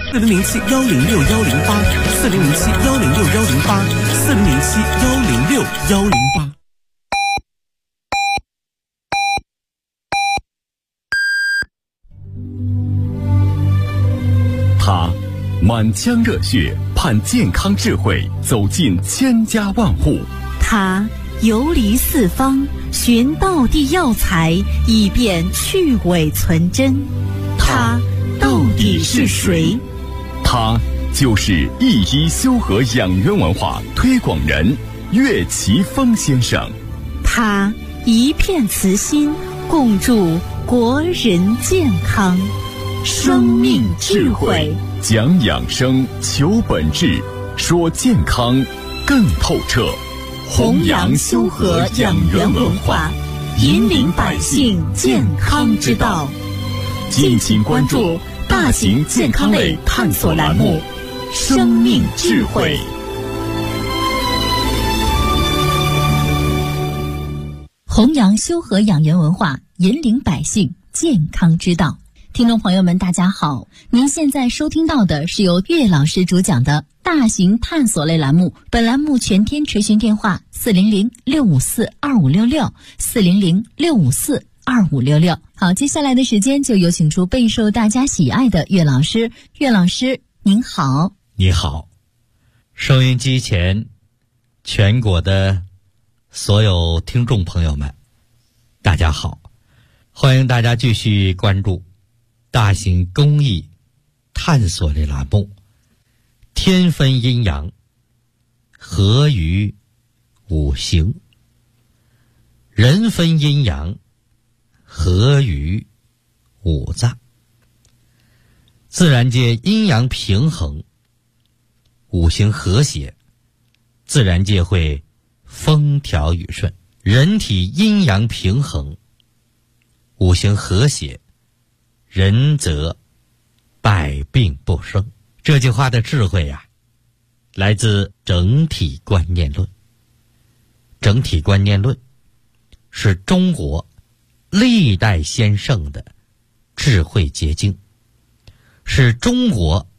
4007106108，4007106108，4007106108。 他满腔热血盼健康智慧走进千家万户， 他游离四方寻道地药材，以便去伪存真。他到底是谁？ 他就是一一修和养元文化推广人岳奇峰先生。 他一片慈心，共筑国人健康。生命智慧， 讲养生，求本质，说健康更透彻。 弘扬修和养元文化，引领百姓健康之道。 敬请关注大型健康类探索栏目《生命智慧》。 弘扬修和养元文化，引领百姓健康之道。听众朋友们大家好，您现在收听到的是由岳老师主讲的大型探索类栏目，本栏目全天垂询电话400-654-2566，400-654-2566。好，接下来的时间就有请出备受大家喜爱的岳老师。岳老师您好。 你好，收音机前全国的所有听众朋友们大家好，欢迎大家继续关注大型公益探索类栏目，天分阴阳，合于五行；人分阴阳，合于五脏。自然界阴阳平衡，五行和谐，自然界会风调雨顺；人体阴阳平衡，五行和谐，人则百病不生。这句话的智慧啊，来自整体观念论。整体观念论是中国历代先圣的智慧结晶，是中国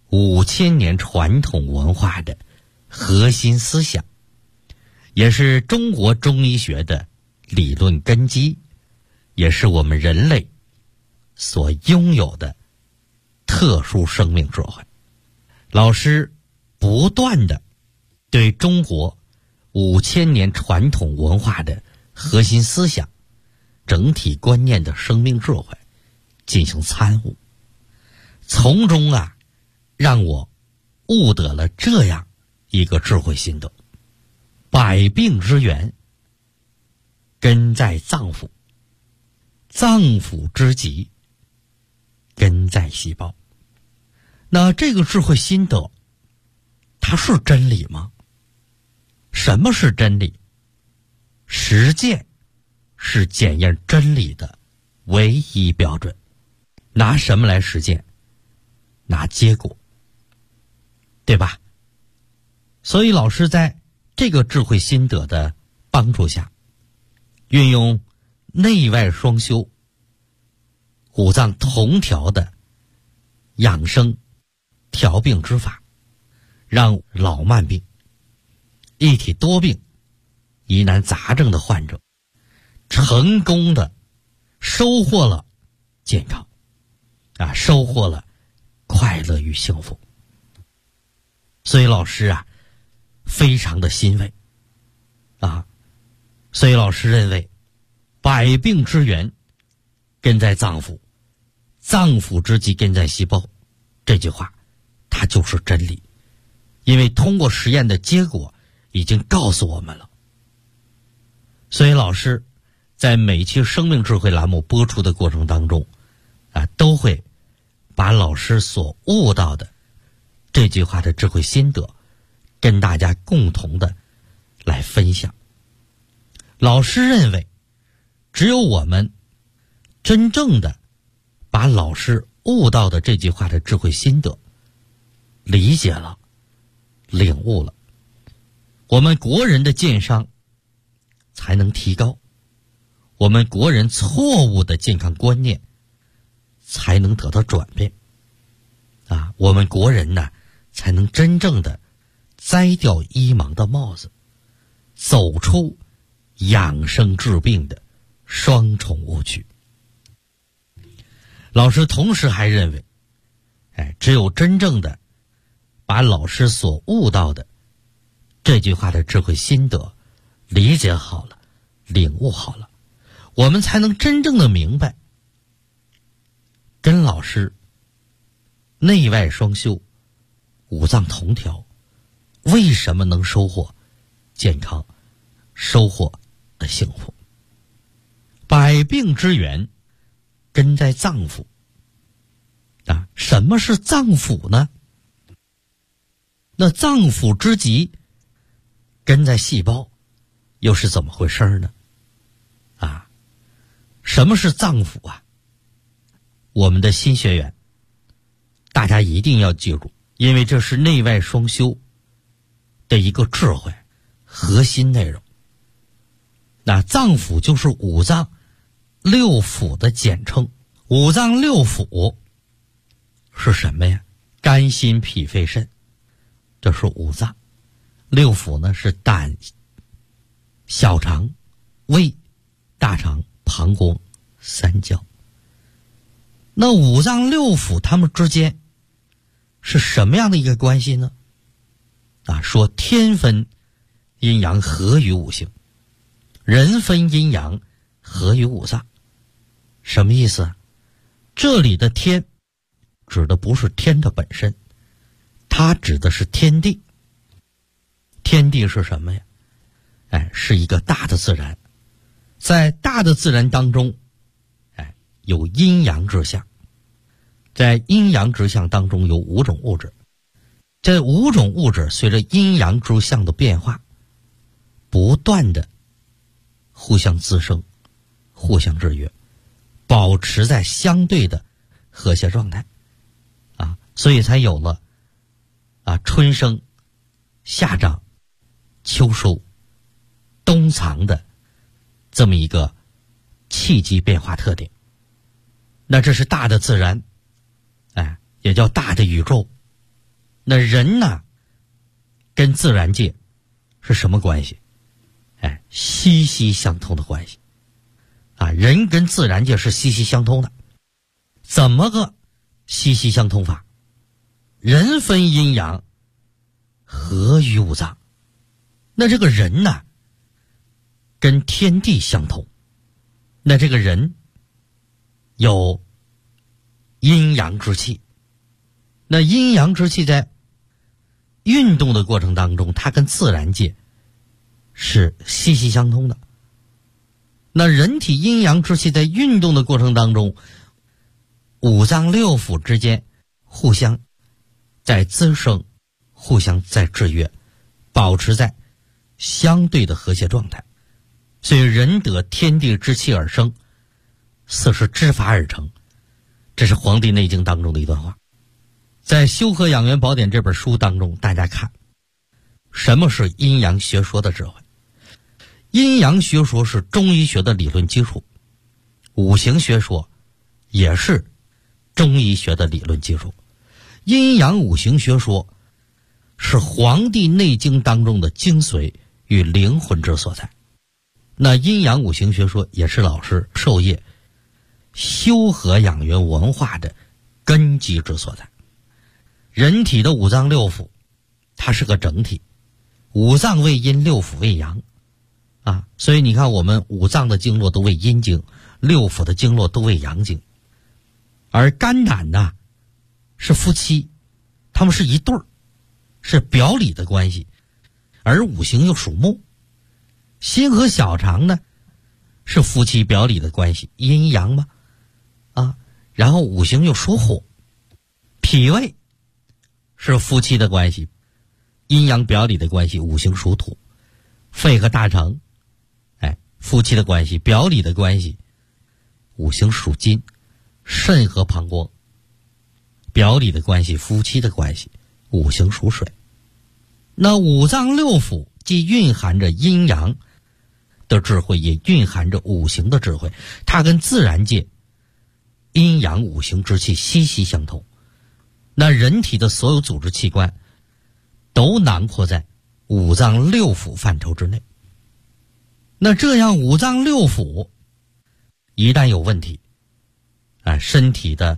5000年传统文化的核心思想，也是中国中医学的理论根基，也是我们人类所拥有的特殊生命智慧。老师不断地对中国5000年传统文化的核心思想、整体观念的生命智慧进行参悟，从中让我悟得了这样一个智慧心得：百病之源根在脏腑，脏腑之疾根在细胞。那这个智慧心得，它是真理吗？什么是真理？实践是检验真理的唯一标准。拿什么来实践？拿结果，对吧？所以老师在这个智慧心得的帮助下，运用内外双修、五脏同调的养生调病之法，让老慢病、一体多病、疑难杂症的患者成功的收获了健康收获了快乐与幸福。所以老师非常的欣慰所以老师认为百病之源根在脏腑，脏腑之疾根在细胞，这句话它就是真理，因为通过实验的结果已经告诉我们了。所以老师在每期生命智慧栏目播出的过程当中都会把老师所悟到的这句话的智慧心得跟大家共同的来分享。老师认为，只有我们真正的把老师悟到的这句话的智慧心得理解了、领悟了，我们国人的健商才能提高，我们国人错误的健康观念才能得到转变我们国人呢才能真正的摘掉医盲的帽子，走出养生治病的双重误区。老师同时还认为，只有真正的把老师所悟到的这句话的智慧心得理解好了，领悟好了，我们才能真正的明白跟老师内外双修，五脏同调，为什么能收获健康，收获的幸福。百病之源根在脏腑什么是脏腑呢？那脏腑之极根在细胞，又是怎么回事呢？什么是脏腑啊？我们的新学员大家一定要记住，因为这是内外双修的一个智慧核心内容。那脏腑就是五脏六腑的简称。五脏六腑是什么呀？肝心脾肺肾，这是五脏。六腑呢是胆、小肠、胃、大肠、膀胱、三焦。那五脏六腑它们之间是什么样的一个关系呢？说天分阴阳合于五行，人分阴阳合于五脏。什么意思啊？这里的天指的不是天的本身，它指的是天地。天地是什么呀？是一个大的自然。在大的自然当中，有阴阳之象。在阴阳之象当中有五种物质。这五种物质随着阴阳之象的变化，不断的互相滋生，互相制约，保持在相对的和谐状态。所以才有了春生、夏长、秋收、冬藏的这么一个气机变化特点。那这是大的自然，也叫大的宇宙。那人呢，跟自然界是什么关系？息息相通的关系。人跟自然界是息息相通的。怎么个息息相通法？人分阴阳，合于五脏。那这个人呢，跟天地相通。那这个人有阴阳之气。那阴阳之气在运动的过程当中，它跟自然界是息息相通的。那人体阴阳之气在运动的过程当中，五脏六腑之间互相在滋生，互相在制约，保持在相对的和谐状态。所以人得天地之气而生，四时之法而成。这是《黄帝内经》当中的一段话。在《修和养元宝典》这本书当中，大家看什么是阴阳学说的智慧。阴阳学说是中医学的理论基础，五行学说也是中医学的理论基础。阴阳五行学说是《黄帝内经》当中的精髓与灵魂之所在。那阴阳五行学说也是老师授业修和养元文化的根基之所在。人体的五脏六腑它是个整体，五脏为阴，六腑为阳所以你看我们五脏的经络都为阴经，六腑的经络都为阳经。而肝胆呢是夫妻，他们是一对儿，是表里的关系。而五行又属木，心和小肠呢是夫妻表里的关系，阴阳嘛然后五行又属火，脾胃是夫妻的关系，阴阳表里的关系，五行属土。肺和大肠夫妻的关系，表里的关系，五行属金。肾和膀胱表里的关系，夫妻的关系，五行属水。那五脏六腑既蕴含着阴阳的智慧，也蕴含着五行的智慧，它跟自然界阴阳五行之气息息相通。 那人体的所有组织器官都囊括在五脏六腑范畴之内。那这样五脏六腑一旦有问题，身体的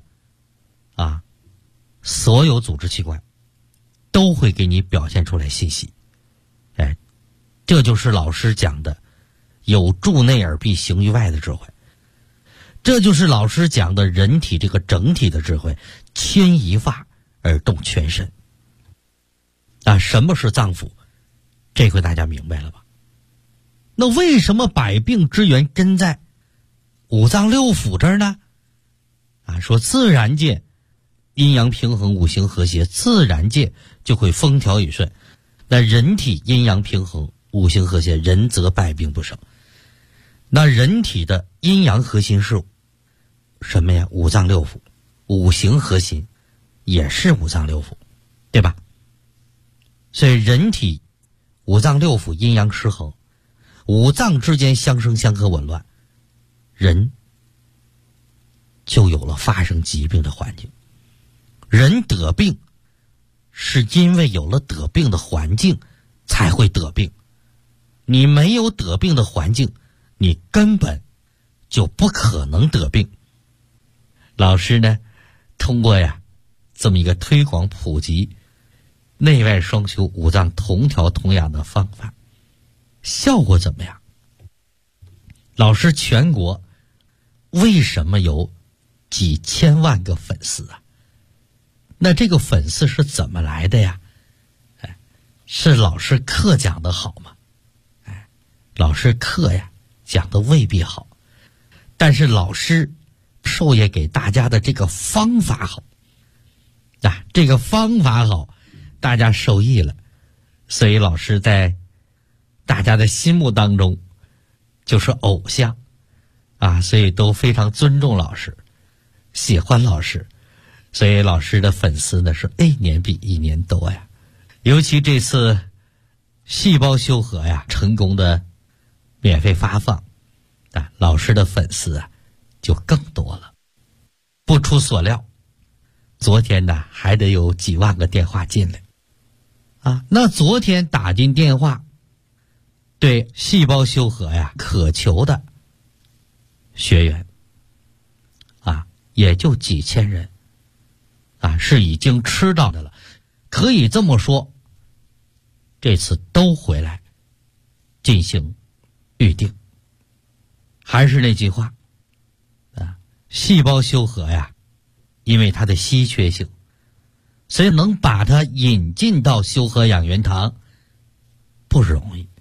所有组织器官都会给你表现出来信息。这就是老师讲的有助内而必行于外的智慧，这就是老师讲的人体这个整体的智慧，牵一发而动全身。什么是脏腑？这回大家明白了吧？那为什么百病之源根在五脏六腑这儿呢？说自然界阴阳平衡，五行和谐，自然界就会风调雨顺。那人体阴阳平衡，五行和谐，人则百病不生。那人体的阴阳核心是什么呀？五脏六腑。五行核心也是五脏六腑，对吧？所以人体五脏六腑阴阳失衡，五脏之间相生相克紊乱，人就有了发生疾病的环境。人得病是因为有了得病的环境才会得病，你没有得病的环境，你根本就不可能得病。老师呢，通过这么一个推广普及内外双修五脏同调同养的方法，效果怎么样？老师全国为什么有几千万个粉丝啊？那这个粉丝是怎么来的呀？是老师课讲的好吗？老师课讲的未必好，但是老师授业给大家的这个方法好，这个方法好，大家受益了，所以老师在大家的心目当中就是偶像所以都非常尊重老师，喜欢老师，所以老师的粉丝呢是一年比一年多呀。尤其这次细胞修和成功的免费发放，老师的粉丝就更多了。不出所料，昨天呢还得有几万个电话进来那昨天打进电话对细胞修和渴求的学员也就几千人是已经吃到的了。可以这么说，这次都回来进行预定。还是那句话细胞修和因为它的稀缺性，所以能把它引进到修和养元堂不容易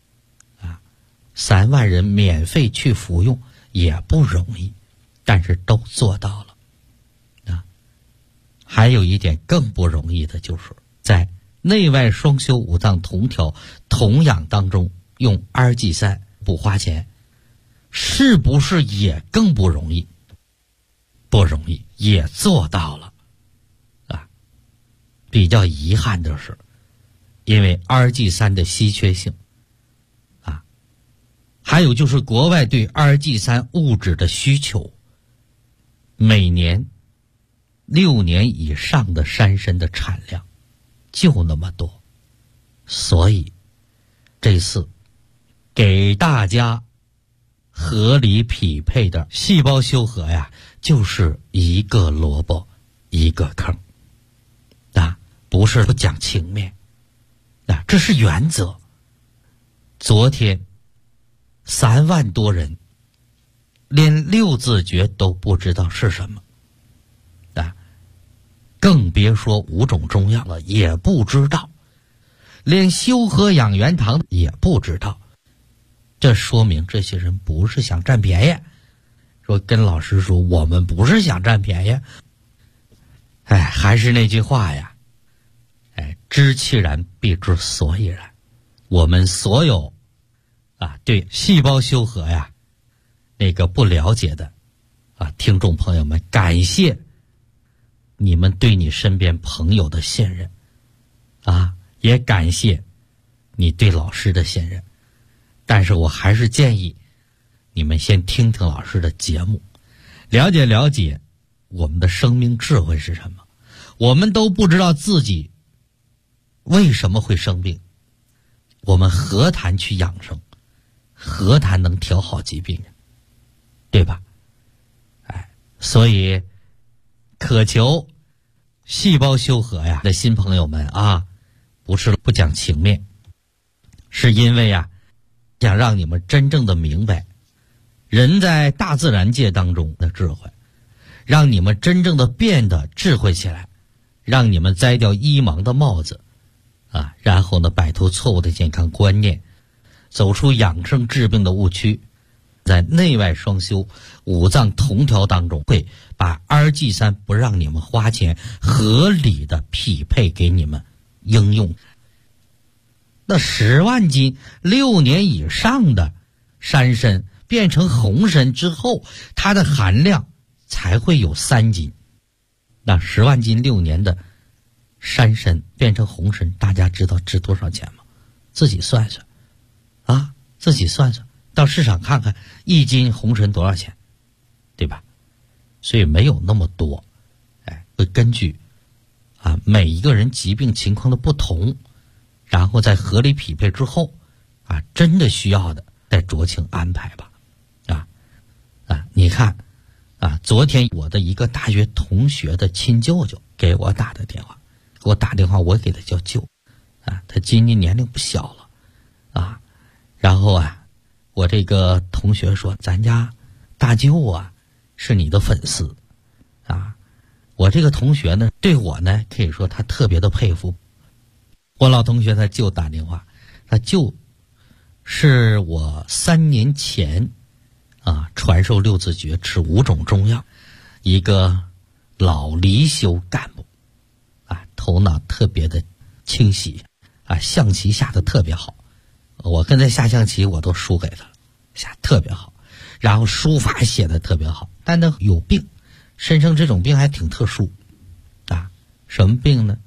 3万人免费去服用也不容易，但是都做到了还有一点更不容易的，就是在内外双修五脏同调同养当中用2G3不花钱，是不是也更不容易？不容易，也做到了比较遗憾的是，因为2G3的稀缺性还有就是国外对2G3物质的需求，每年6年以上的山参的产量就那么多，所以这次给大家合理匹配的细胞修和就是一个萝卜一个坑不是不讲情面这是原则。昨天3万多人连6字诀都不知道是什么更别说5种中药了，也不知道，连修和养元堂也不知道。这说明这些人不是想占便宜，说跟老师说我们不是想占便宜。还是那句话知其然必知所以然。我们所有对细胞修和那个不了解的听众朋友们，感谢你们对你身边朋友的信任也感谢你对老师的信任。但是我还是建议你们先听听老师的节目，了解了解我们的生命智慧是什么， 我们都不知道自己为什么会生病，我们何谈去养生，何谈能调好疾病，对吧？所以渴求细胞修和呀的新朋友们啊，不是不讲情面，是因为想让你们真正的明白人在大自然界当中的智慧，让你们真正的变得智慧起来，让你们摘掉医盲的帽子然后呢摆脱错误的健康观念，走出养生治病的误区，在内外双修五脏同调当中，会把RG3不让你们花钱，合理的匹配给你们应用。那10万斤6年以上的山参变成红参之后，它的含量才会有3斤。那10万斤6年的山参变成红参，大家知道值多少钱吗？自己算算自己算算，到市场看看1斤红参多少钱，对吧？所以没有那么多，会根据每一个人疾病情况的不同，然后在合理匹配之后真的需要的再酌情安排吧。你看昨天我的一个大学同学的亲舅舅给我打的电话，我给他叫舅他今年年龄不小了然后我这个同学说咱家大舅是你的粉丝我这个同学呢对我呢可以说他特别的佩服。我老同学他舅打电话，他舅是我3年前传授6字诀吃5种中药，一个老离休干部头脑特别的清晰象棋下的特别好，我跟他下象棋我都输给他了，下特别好，然后书法写的特别好，但他有病，身上这种病还挺特殊什么病呢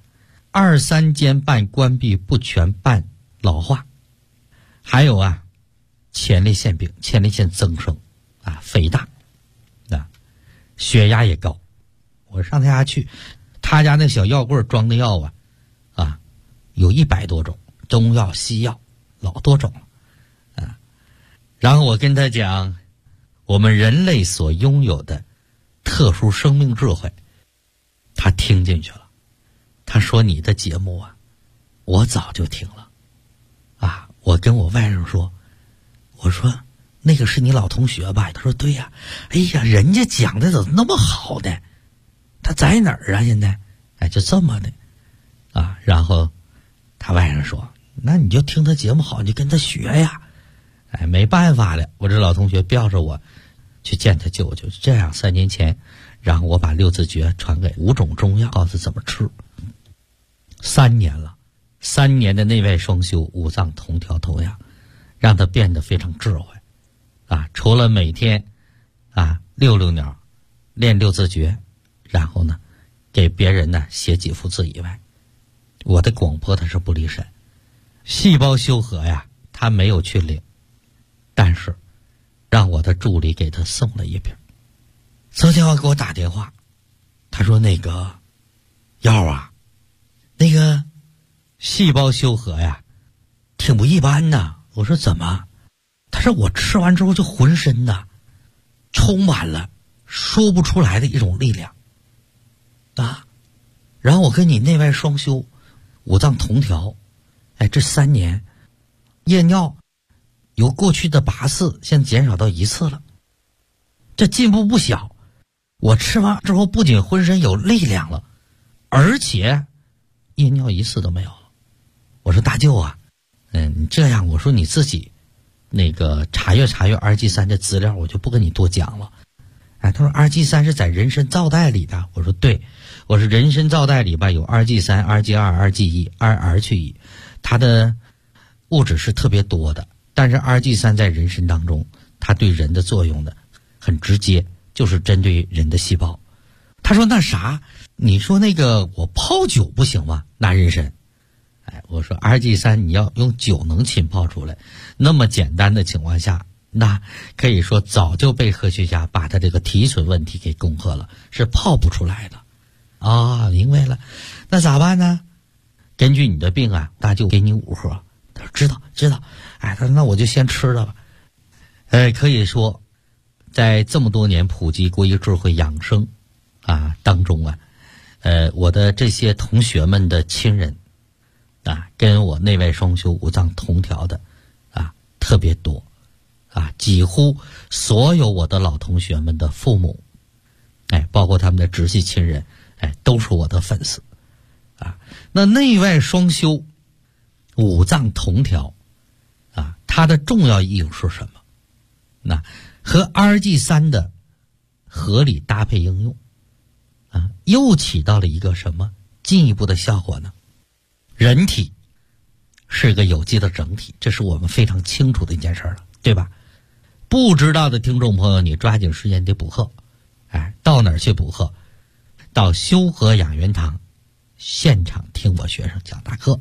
？2、3间瓣关闭不全瓣老化，还有前列腺病，前列腺增生肥大血压也高。我上他家去，他家那小药柜装的药有100多种，中药西药老多种了然后我跟他讲我们人类所拥有的特殊生命智慧，他听进去了。他说你的节目我早就听了我跟我外甥说，我说那个是你老同学吧？他说对呀。哎呀，人家讲的怎么那么好的？他在哪儿现在就这么的然后他外甥说那你就听他节目好，你就跟他学呀。没办法了，我这老同学吊着我去见他舅舅，这样3年前然后我把6字诀传给5种中药，告诉怎么吃。3年了，3年的内外双修，五脏同调同养，让他变得非常智慧除了每天遛鸟练6字诀，然后呢给别人呢写几幅字以外，我的广播他是不离身。细胞修和他没有去领，但是让我的助理给他送了1瓶。昨天给我打电话，他说那个药那个细胞修和挺不一般的。我说怎么？他说我吃完之后就浑身充满了说不出来的一种力量然后我跟你内外双修，五脏同调，这3年夜尿由过去的8次现在减少到1次了，这进步不小。我吃完之后不仅浑身有力量了，而且夜尿1次都没有了。我说大舅你这样，我说你自己那个查阅RG3的资料，我就不跟你多讲了。他说RG3是在人参皂苷里的。我说对，我说人参皂苷里边有RG3、RG2、RG1、RR-1，它的物质是特别多的，但是RG3在人参当中，它对人的作用呢很直接，就是针对人的细胞。他说那啥，你说那个我泡酒不行吗？拿人参。我说 RG3 你要用酒能浸泡出来，那么简单的情况下，那可以说早就被科学家把它这个提纯问题给攻克了，是泡不出来的。 啊，明白了。那咋办呢？根据你的病啊，那就给你5盒。他说知道。哎，他说那我就先吃了吧。可以说，在这么多年普及国医智慧养生啊当中啊，我的这些同学们的亲人啊，跟我内外双修五脏同调的啊特别多啊，几乎所有我的老同学们的父母，包括他们的直系亲人，都是我的粉丝啊。那内外双修五脏同调啊，它的重要意义是什么？那和 RG3 的合理搭配应用啊，又起到了一个什么进一步的效果呢？人体是个有机的整体，这是我们非常清楚的一件事了，对吧？不知道的听众朋友，你抓紧时间得补课。到哪儿去补课？到修和养元堂现场听我学生讲大课。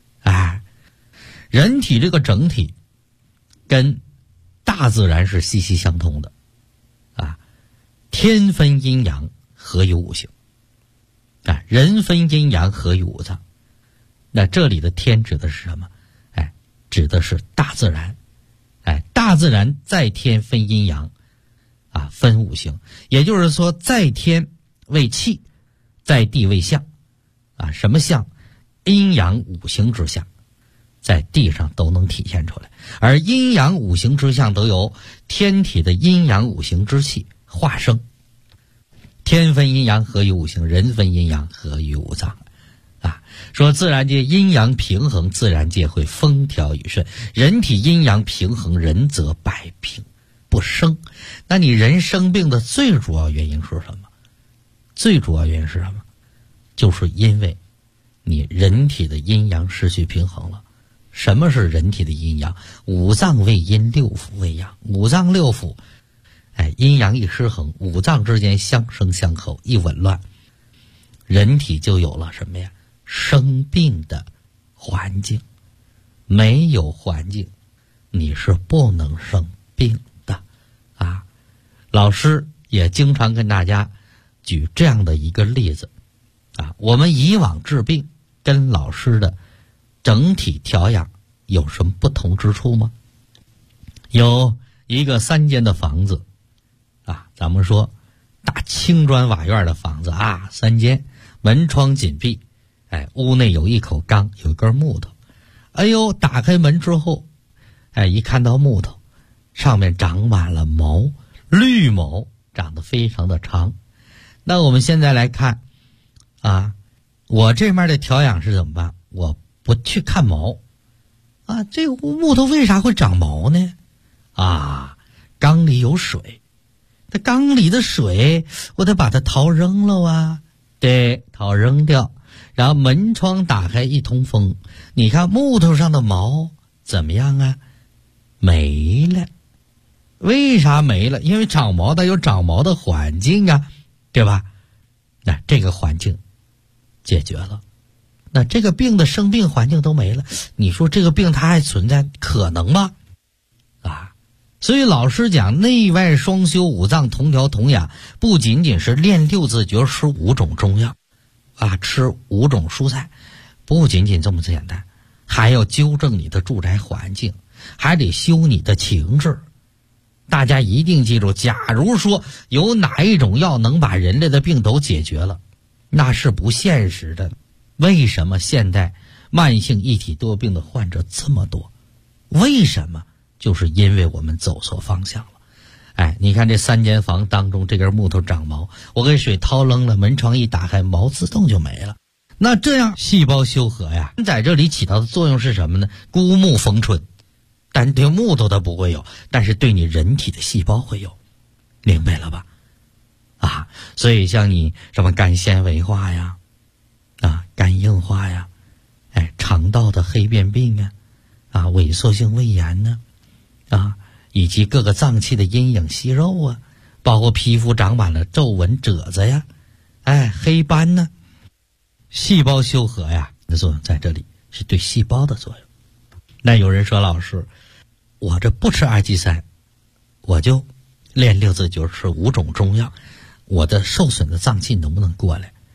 人体这个整体跟大自然是息息相通的啊，天分阴阳，合于五行啊，人分阴阳，合于五脏。那这里的天指的是什么？指的是大自然。大自然在天分阴阳啊，分五行，也就是说在天为气，在地为象啊。什么象？阴阳五行之象，在地上都能体现出来。而阴阳五行之象都由天体的阴阳五行之气化生。天分阴阳，合于五行；人分阴阳，合于五脏。说自然界阴阳平衡，自然界会风调雨顺。人体阴阳平衡，人则百病不生。那你人生病的最主要原因是什么？最主要原因是什么？就是因为你人体的阴阳失去平衡了。什么是人体的阴阳？五脏为阴，六腑为阳。五脏六腑阴阳一失衡，五脏之间相生相克，一紊乱，人体就有了什么呀？生病的环境。没有环境，你是不能生病的啊。老师也经常跟大家举这样的一个例子啊，我们以往治病跟老师的整体调养有什么不同之处吗？有一个3间的房子啊，咱们说大青砖瓦院的房子啊，3间，门窗紧闭，屋内有一口缸，有一根木头。打开门之后，一看到木头，上面长满了毛，绿毛，长得非常的长。那我们现在来看啊，我这面的调养是怎么办？我不去看毛啊，这个木头为啥会长毛呢？啊，缸里有水，这缸里的水我得把它掏扔了啊，对，掏扔掉。然后门窗打开一通风，你看木头上的毛怎么样啊？没了。为啥没了？因为长毛它有长毛的环境啊，对吧？那这个环境解决了，那这个病的生病环境都没了，你说这个病它还存在可能吗？所以老师讲内外双修，五脏同调同养，不仅仅是练6字诀，吃5种中药啊，吃5种蔬菜，不仅仅这么简单，还要纠正你的住宅环境，还得修你的情志。大家一定记住，假如说有哪一种药能把人类的病都解决了，那是不现实的。为什么现代慢性一体多病的患者这么多？为什么？就是因为我们走错方向了。你看这3间房当中，这根木头长毛，我给水掏扔了，门窗一打开，毛自动就没了。那这样细胞修和呀，在这里起到的作用是什么呢？孤木逢春，但对木头它不会有，但是对你人体的细胞会有，明白了吧？所以像你什么肝纤维化呀，肝硬化呀，肠道的黑变病萎缩性胃炎呢，以及各个脏器的阴影息肉啊，包括皮肤长满了皱纹褶子呀，黑斑呢，细胞修和呀的作用在这里是对细胞的作用。那有人说，老师，我这不吃RG3，我就练6字诀，吃5种中药，我的受损的脏器能不能过来？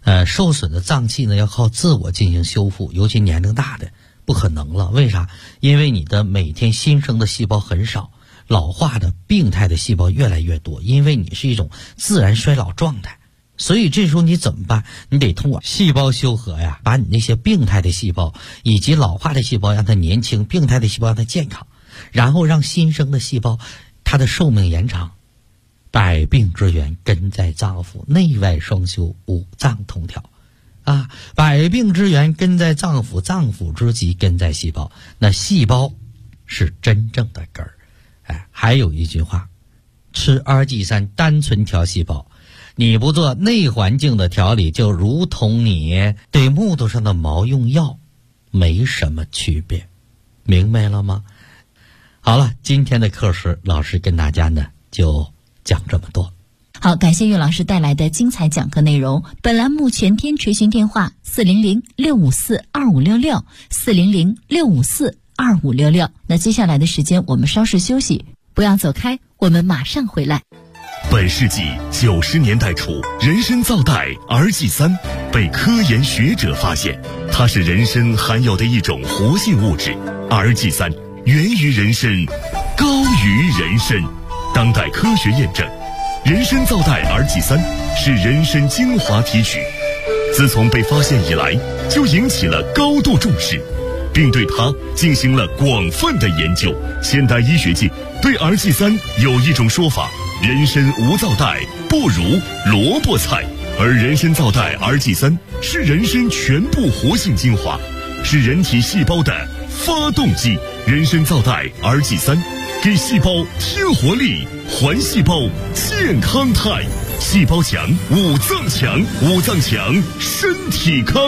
受损的脏器呢要靠自我进行修复，尤其年龄大的不可能了。为啥？因为你的每天新生的细胞很少，老化的病态的细胞越来越多，因为你是一种自然衰老状态。所以这时候你怎么办？你得通过细胞修合呀，把你那些病态的细胞以及老化的细胞让它年轻，病态的细胞让它健康，然后让新生的细胞它的寿命延长。百病之源根在脏腑，内外双修，五脏同调啊！百病之源根在脏腑，脏腑之疾根在细胞。那细胞是真正的根儿。还有一句话，吃2G3单纯调细胞，你不做内环境的调理，就如同你对木头上的毛用药没什么区别，明白了吗？好了，今天的课时老师跟大家呢就讲这么多。 好，感谢岳老师带来的精彩讲课内容。本栏目全天垂询电话400-654-2566，400-654-2566。那接下来的时间我们稍事休息，不要走开，我们马上回来。 本世纪90年代初，人参皂苷 RG3 被科研学者发现，它是人参含有的一种活性物质。RG3 源于人参，高于人参。当代科学验证，人参皂苷 RG3 是人参精华提取，自从被发现以来，就引起了高度重视，并对它进行了广泛的研究。现代医学界对 RG3 有一种说法，人参无皂苷不如萝卜菜，而人参皂苷 RG3 是人参全部活性精华，是人体细胞的发动机。人参皂苷 RG3 给细胞添活力，还细胞健康态，细胞强，五脏强，五脏强，身体康。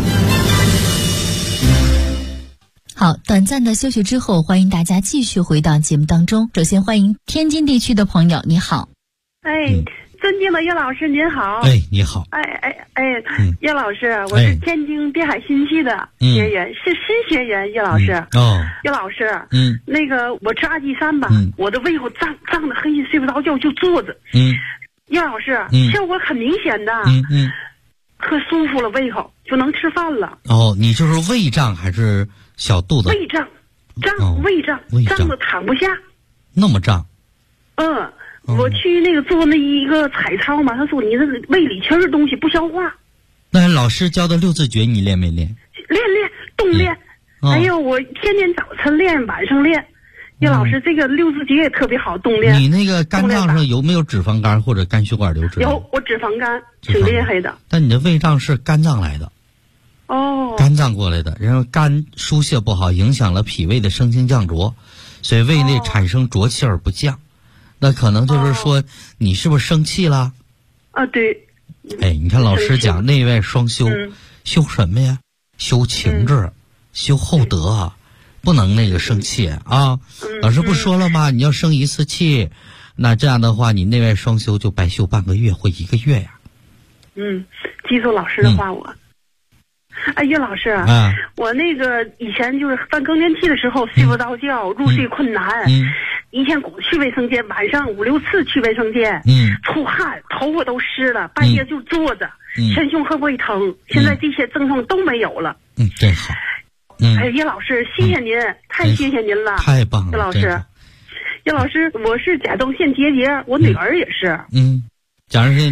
好，短暂的休息之后，欢迎大家继续回到节目当中。首先欢迎天津地区的朋友，你好。 尊敬的岳老师您好。 你好。 岳老师，我是天津滨海新区的学员，是新学员。岳老师，岳老师，那个我吃2G3吧，我的胃口胀的很，睡不着觉就坐着。岳老师，效果很明显的，可舒服了，胃口就能吃饭了。 你就是胃胀还是小肚子？ 胃胀，胃胀的躺不下。 那么胀？ 我去那个做那一个彩超嘛，他说你这胃里全是东西不消化。 那老师教的6字诀你练没练？ 练，动练。还有我天天早晨练，晚上练。岳老师，这个6字诀也特别好，动练。 你那个肝脏上有没有脂肪肝或者肝血管瘤之类的？ 有，我脂肪肝挺厉害的。 但你的胃胀是肝脏来的。肝脏过来的，然后肝疏泄不好，影响了脾胃的升清降浊，所以胃内产生浊气而不降。那可能就是说，你是不是生气了？ 对。 你看老师讲内外双修，修什么呀？修情志，修厚德，不能那个生气啊！老师不说了吗？你要生一次气，那这样的话，你内外双修就白修半个月或1个月呀。 记住老师的话，我。岳老师，我那个以前就是犯更年期的时候睡不着觉，入睡困难，一天去卫生间，晚上5、6次去卫生间，出汗，头发都湿了，半夜就坐着，前胸和胃疼，现在这些症状都没有了。 真好。 岳老师，谢谢您，太谢谢您了， 太棒了， 岳老师。岳老师，我是甲状腺结节，我女儿也是。 甲状腺